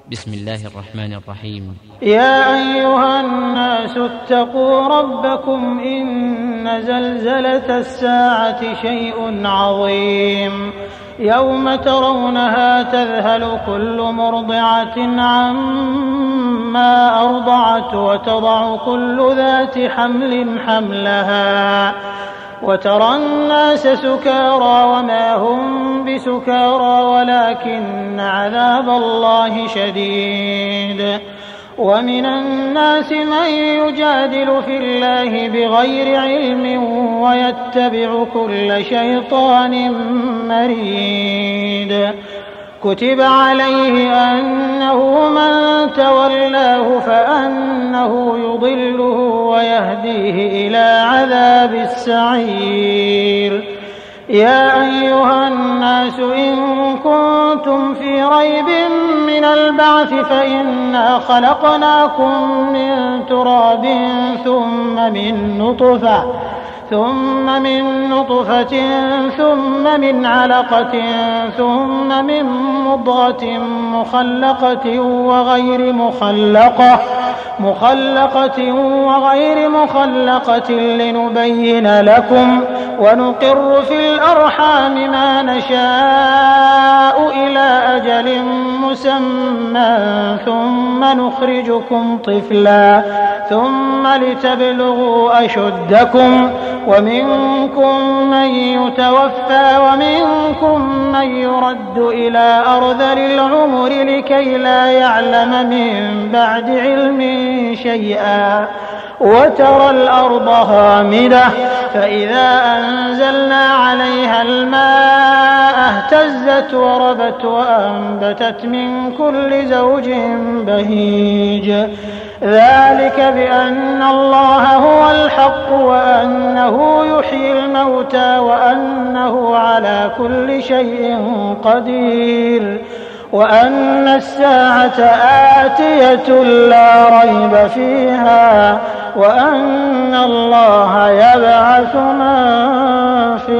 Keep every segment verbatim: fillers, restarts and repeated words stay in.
بسم الله الرحمن الرحيم. يا أيها الناس اتقوا ربكم إن زلزلة الساعة شيء عظيم يوم ترونها تذهل كل مرضعة عما أرضعت وتضع كل ذات حمل حملها وترى الناس سكارى وما هم بسكارى ولكن عذاب الله شديد. ومن الناس من يجادل في الله بغير علم ويتبع كل شيطان مريد. كتب عليه أنه من تولاه فأنه يضله ويهديه إلى عذاب السعير. يا أيها الناس إن كنتم في ريب من البعث فإنا خلقناكم من تراب ثم من نطفة ثم من نطفة ثم من علقة ثم من مضغة مخلقة وغير مخلقة مخلقة وغير مخلقة لنبين لكم ونقر في الأرحام ما نشاء إلى أجل مسمى ثم نخرجكم طفلا ثم لتبلغوا أشدكم ومنكم من يتوفى ومنكم من يرد إلى أرذل العمر لكي لا يعلم من بعد علم شيئا. وترى الأرض هامدة فإذا أنزلنا عليها الماء اهتزت وربت وأنبتت من كل زوج بهيج. ذلك بأن الله هو الحق وأنه يحيي الموتى وأنه على كل شيء قدير وأن الساعة آتية لا ريب فيها وأن الله يبعث من في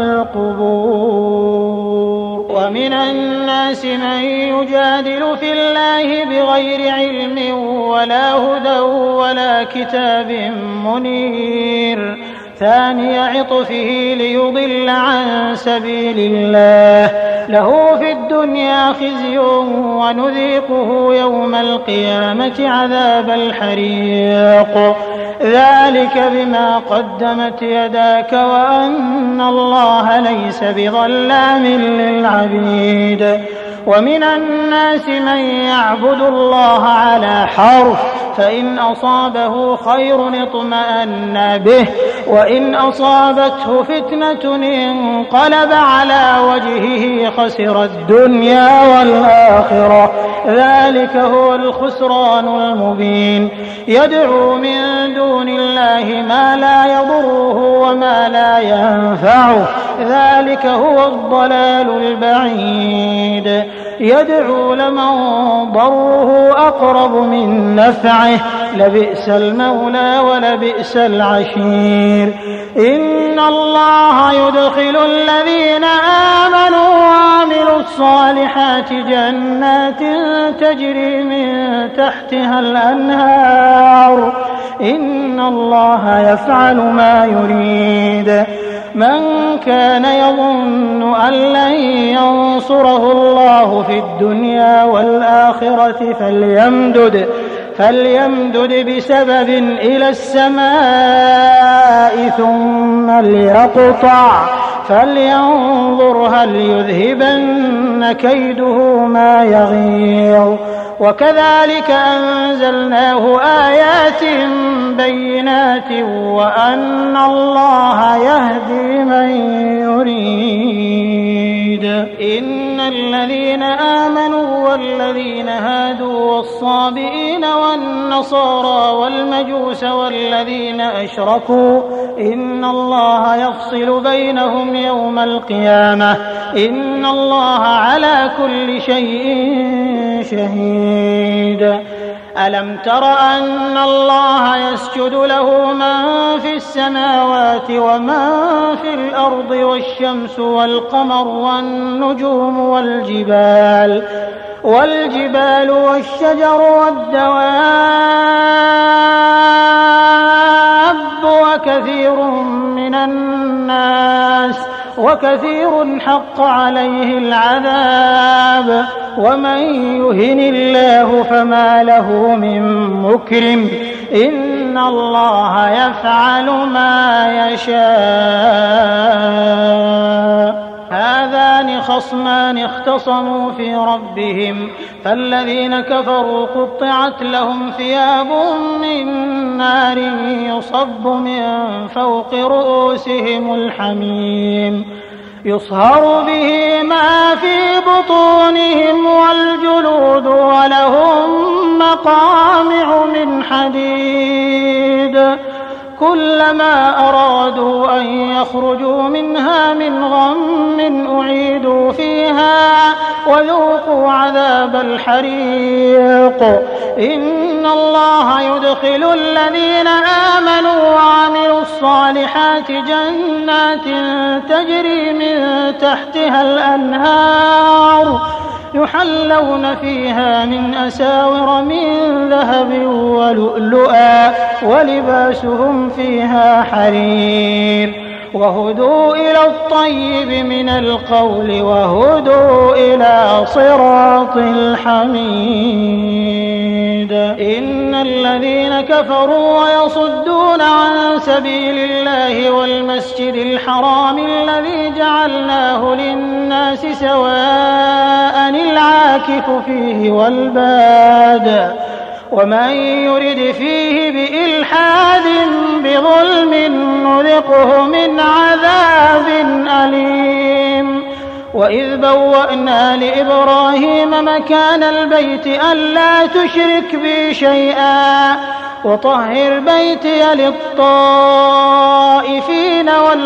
القبور. ومن الناس من يجادل في الله بغير علم ولا هدى ولا كتاب منير. ثاني عطفه ليضل عن سبيل الله له في الدنيا خزي ونذيقه يوم القيامة عذاب الحريق. ذلك بما قدمت يداك وأن الله ليس بظلام للعبيد. ومن الناس من يعبد الله على حرف فإن أصابه خير اطمأن به وإن أصابته فتنة انقلب على وجهه خسر الدنيا والآخرة. ذلك هو الخسران المبين. يدعو من دون الله ما لا يضره وما لا ينفعه ذلك هو الضلال البعيد. يدعو لمن ضره أقرب من نفعه لبئس المولى ولبئس العشير. إن الله يدخل الذين آمنوا وعملوا الصالحات جنات تجري من تحتها الأنهار إن الله يفعل ما يريد. من كان يظن أن لن ينصره الله في الدنيا والآخرة فليمدد فليمدد بسبب إلى السماء ثم ليقطع فلينظر هل يذهبن كيده ما يغيظ. وكذلك أنزلناه آيات بينات وأن الله يهدي من يريد. إن الذين آمنوا والذين هادوا والصابئين والنصارى والمجوس والذين أشركوا إن الله يفصل بينهم يوم القيامة إن الله على كل شيء شهيد. ألم تر أن الله يسجد له من في السماوات ومن في الأرض والشمس والقمر والنجوم والجبال والجبال والشجر والدواب وكثير من الناس وكثير حق عليه العذاب ومن يهن الله فما له من مكرم إن الله يفعل ما يشاء. هذان خصمان اختصموا في ربهم فالذين كفروا قطعت لهم ثياب من نار يصب من فوق رؤوسهم الحميم يصهر به ما في بطونهم والجلود ولهم مقامع من حديد كلما أرادوا أن يخرجوا منها من غم أعيدوا فيها وذوقوا عذاب الحريق. إن الله يدخل الذين آمنوا وعملوا الصالحات جنات تجري من تحتها الأنهار يحلون فيها من أساور من ذهب ولؤلؤا ولباسهم فيها حرير وهدوا إلى الطيب من القول وهدوا إلى صراط الحميد. إن الذين كفروا ويصدون عن سبيل الله والمسجد الحرام الذي جعلناه للناس سواء العاكف فيه والباد ومن يرد فيه بإلحاد بظلم نذقه من عذاب أليم. وإذ بوأنا لإبراهيم مكان البيت ألا تشرك بي شيئا وطهر بيتي للطائفين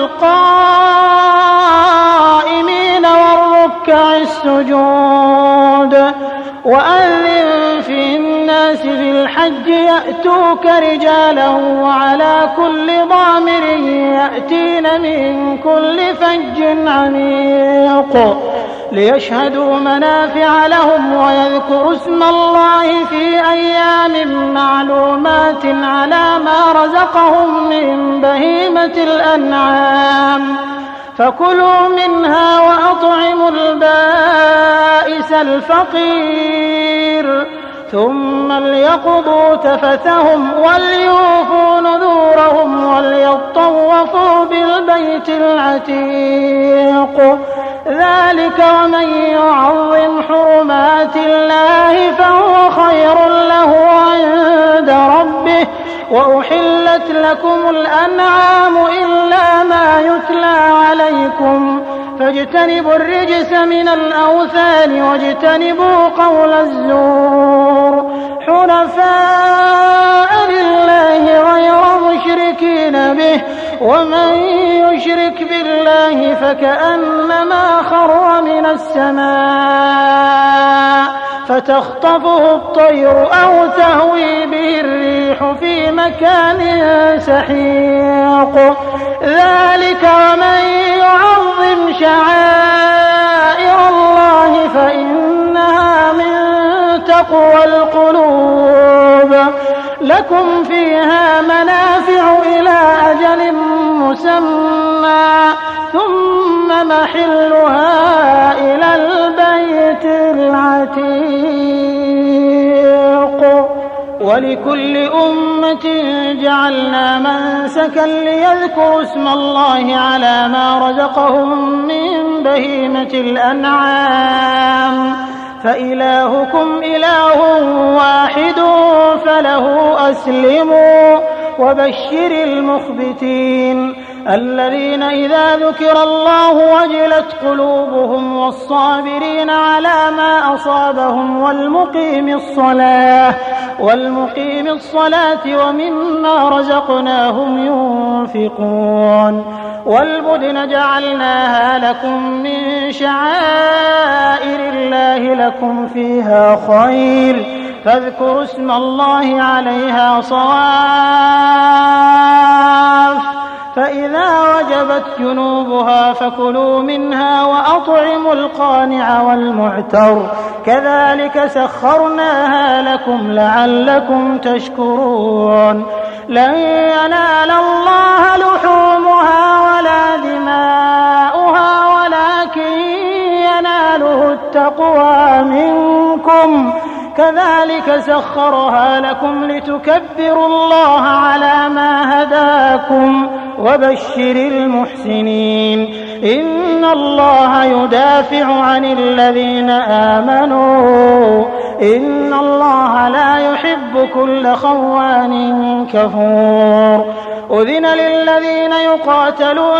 والقائمين والركع السجود وأذن في الناس في الحج يأتوك رجالا وعلى كل ضامر يأتين من كل فج عميق ليشهدوا منافع لهم ويذكروا اسم الله في أيام معلومات على ما رزقهم من بهيمة الأنعام فكلوا منها وأطعموا البائس الفقير ثم ليقضوا تفثهم وليوفوا نذورهم وليطوفوا بالبيت العتيق. ذلك ومن يعظم حرمات الله فهو خير له عند ربه. وأحلت لكم الأنعام إلا ما يتلى عليكم فاجتنبوا الرجس من الأوثان واجتنبوا قول الزور حنفاء لله غير مشركين به ومن يشرك بالله فكأنما خر من السماء فتخطفه الطير أو تهوي به الريح في مكان سحيق. ذلك ومن يعظم شعائر الله فإنها من تقوى القلوب. لكم فيها منافع إلى أجل مسمى ثم محلها إلى البيت العتيق. ولكل أمة جعلنا منسكا ليذكروا اسم الله على ما رزقهم من بهيمة الأنعام فإلهكم إله واحد فله أسلموا وبشر المخبتين الذين إذا ذكر الله وجلت قلوبهم والصابرين على ما أصابهم والمقيم الصلاة والمقيم الصلاة ومما رزقناهم ينفقون. والبدن جعلناها لكم من شعائر الله لكم فيها خير فاذكروا اسم الله عليها صواف فإذا وجبت جنوبها فكلوا منها وأطعموا القانع والمعتر كذلك سخرناها لكم لعلكم تشكرون لن ينال الله لحومها ولا دماؤها ولكن يناله التقوى منكم كذلك سخرها لكم لتكبروا الله على ما هداكم وبشر المحسنين إن الله يدافع عن الذين آمنوا إن الله لا يحب كل خوان كفور أذن للذين يقاتلون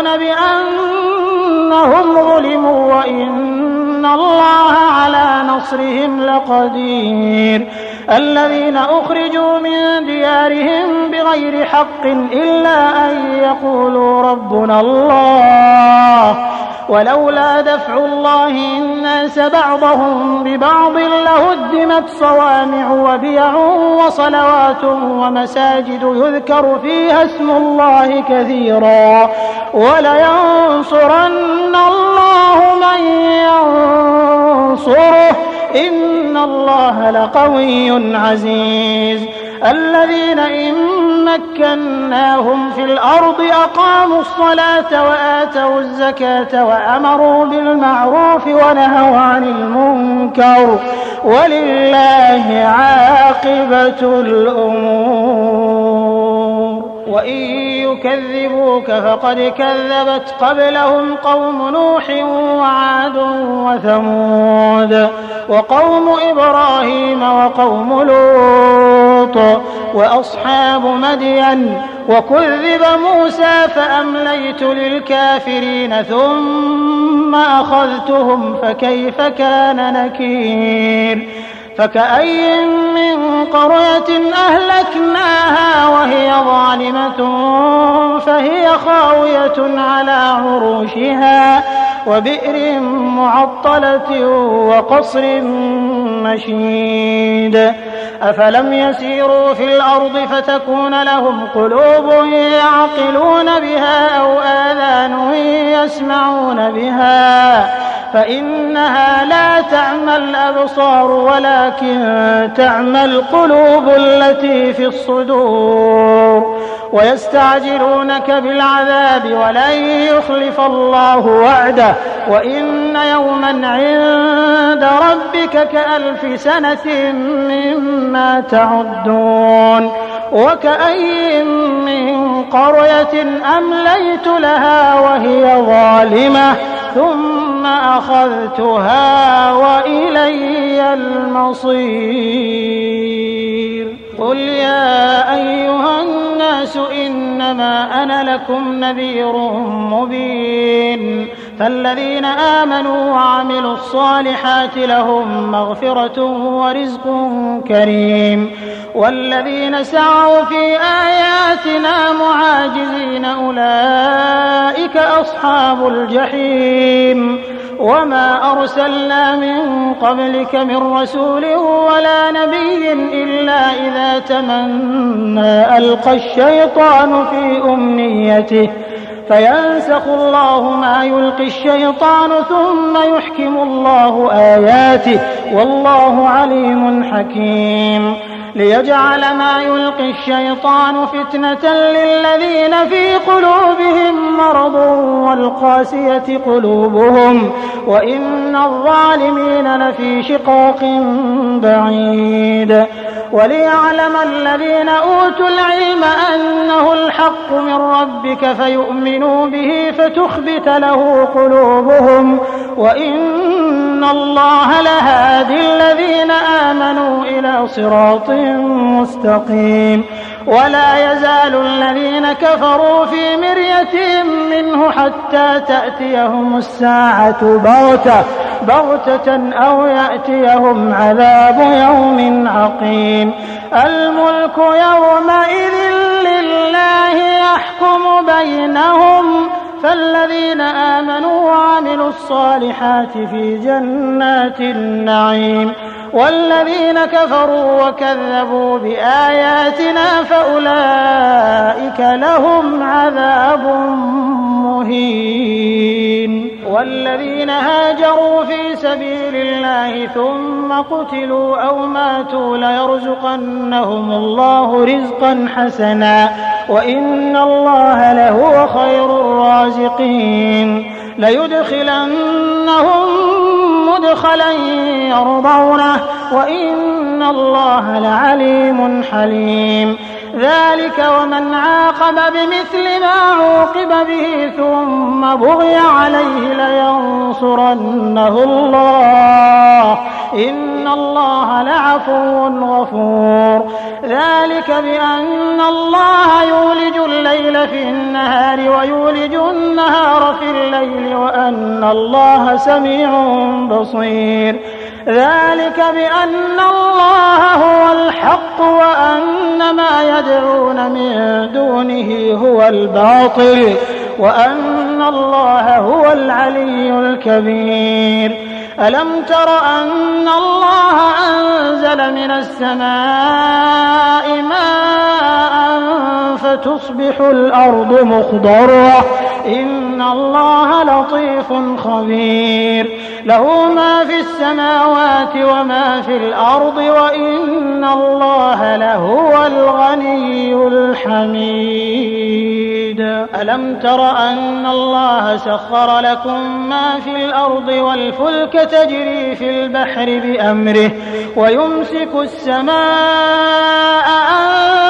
بأنهم ظلموا وإن الله على نصرهم لقدير الذين أخرجوا من ديارهم بغير حق إلا أن يقولوا ربنا الله ولولا دفع الله الناس بعضهم ببعض لهدمت صوامع وبيع وصلوات ومساجد يذكر فيها اسم الله كثيرا ولينصرن الله من ينصره إن الله لقوي عزيز الذين إن مكناهم في الأرض أقاموا الصلاة وآتوا الزكاة وأمروا بالمعروف ونهوا عن المنكر ولله عاقبة الأمور وإن يكذبوك فقد كذبت قبلهم قوم نوح وعاد وثمود وقوم إبراهيم وقوم لوط وأصحاب مدين وكذب موسى فأمليت للكافرين ثم أخذتهم فكيف كان نكير فكأي من قرية أهلكناها وهي ظالمة فهي خاوية على عروشها وبئر معطلة وقصر مشيد أفلم يسيروا في الأرض فتكون لهم قلوب يعقلون بها أو آذان يسمعون بها فإنها لا تعمى الأبصار ولكن تعمى القلوب التي في الصدور ويستعجلونك بالعذاب ولن يخلف الله وعده وإن يوما عند ربك كألف سنة مما تعدون وكأي من قرية أمليت لها وهي ظالمة ثم أخذتها وإلي المصير قل يا أيها الناس إنما أنا لكم نذير مبين فالذين آمنوا وعملوا الصالحات لهم مغفرة ورزق كريم والذين سعوا في آياتنا معاجزين أولئك أصحاب الجحيم وما أرسلنا من قبلك من رسول ولا نبي إلا إذا تمنى ألقى الشيطان في أمنيته فينسخ الله ما يلقي الشيطان ثم يحكم الله آياته والله عليم حكيم ليجعل ما يلقي الشيطان فتنة للذين في قلوبهم مرض والقاسية قلوبهم وإن الظالمين لفي شقاق بعيد وليعلم الذين أوتوا العلم أنه الحق من ربك فيؤمنوا به فتخبت له قلوبهم وإن الله لهادي الذين آمنوا إلى صراط مستقيم ولا يزال الذين كفروا في مرية منه حتى تأتيهم الساعة بغتة بغتة أو يأتيهم عذاب يوم عقيم الملك يومئذ لله يحكم بينهم فالذين آمنوا وعملوا الصالحات في جنات النعيم والذين كفروا وكذبوا بآياتنا فأولئك لهم عذاب مهين. والذين هاجروا في سبيل الله ثم قتلوا أو ماتوا ليرزقنهم الله رزقا حسنا وإن الله لهو خير الرازقين. ليدخلنهم مدخلا يرضونه وإن الله لعليم حليم. ذلك ومن عاقب بمثل ما عوقب به ثم بغي عليه لينصرنه الله إن الله لعفو غفور. ذلك بأن الله يولج الليل في النهار ويولج النهار في الليل وأن الله سميع بصير. ذلك بأن الله هو الحق وأن ما يدعون من دونه هو الباطل وأن الله هو العلي الكبير. ألم تر أن الله أنزل من السماء ماء فتصبح الأرض مخضرة إن الله لطيف خبير. له ما في السماوات وما في الأرض وإن الله لهو الغني الحميد. ألم تر أن الله سخر لكم ما في الأرض والفلك تجري في البحر بأمره ويمسك السماء أن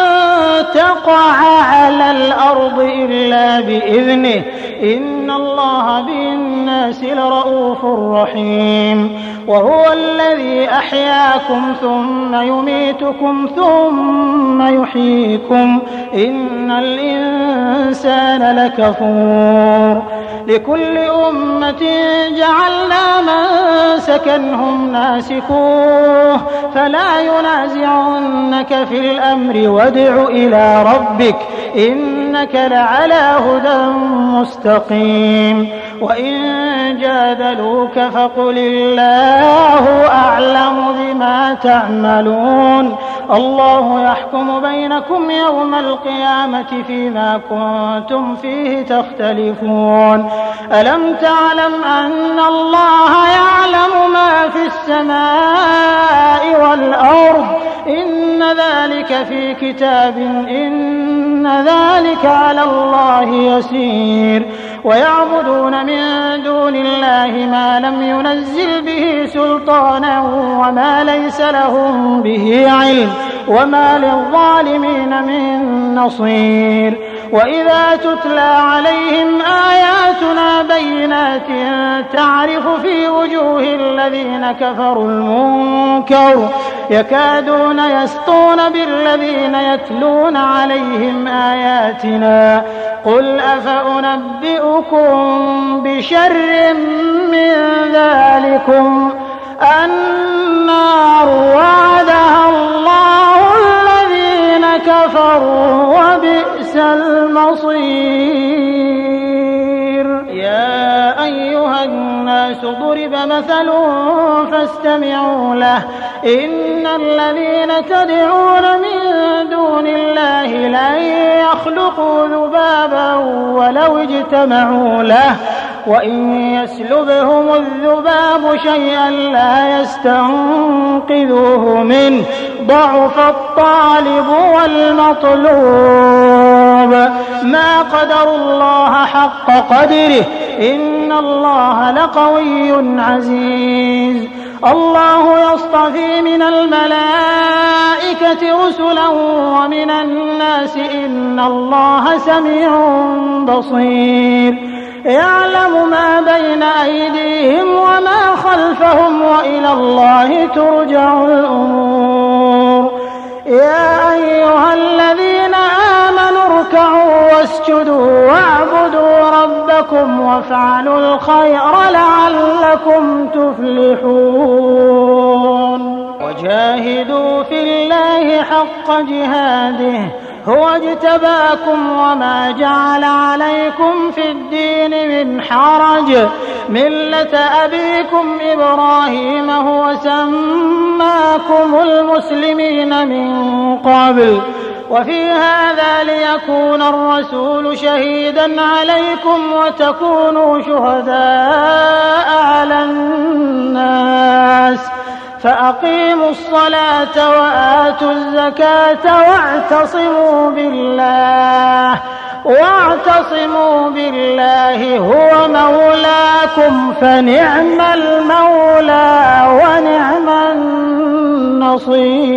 تقع على الأرض إلا بإذنه إن الله بالناس لرؤوف رحيم. وهو الذي أحياكم ثم يميتكم ثم يحييكم إن الإنسان لكفور. لكل أمة جعلنا منسكا هم ناسكوه فلا ينازعنك في الأمر وادع إلى ربك إنك لعلى هدى مستقيم. وإن جادلوك فقل الله أعلم بما تعملون الله يحكم بينكم يوم القيامة فيما كنتم فيه تختلفون. ألم تعلم أن الله يعلم ما في السماء والأرض إن ذلك في كتاب إن ذلك على الله يسير. ويعبدون من دون الله ما لم ينزل به سلطانا وما ليس لهم به علم وما للظالمين من نصير. وإذا تتلى عليهم آياتنا بينات تعرف في وجوه الذين كفروا المنكر يكادون يسطون بالذين يتلون عليهم آياتنا قل أفأنبئكم بشر من ذلكم النار وعدها الله الذين كفروا وبئس المصير. يا أيها الناس ضرب مثل فاستمعوا له إن الذين تدعون من دون الله لن يخلقوا ذبابا ولو اجتمعوا له وإن يسلبهم الذباب شيئا لا يستنقذوه منه ضعف الطالب والمطلوب. ما قدروا الله حق قدره إن الله لقوي عزيز. الله يصطفي من الملائكة رسلا ومن الناس إن الله سميع بصير. يعلم ما بين أيديهم وما خلفهم وإلى الله ترجع الأمور. يا أيها الذين آمنوا اركعوا واسجدوا واعبدوا ربكم وافعلوا الخير لعلكم تفلحون. وجاهدوا في الله حق جهاده هو اجتباكم وما جعل عليكم في الدين من حرج ملة أبيكم إبراهيم هو سماكم المسلمين من قبل وفي هذا ليكون الرسول شهيدا عليكم وتكونوا شهداء على الناس فأقيموا الصلاة وآتوا الزكاة واعتصموا بالله واعتصموا بالله هو مولاكم فنعم المولى ونعم النصير.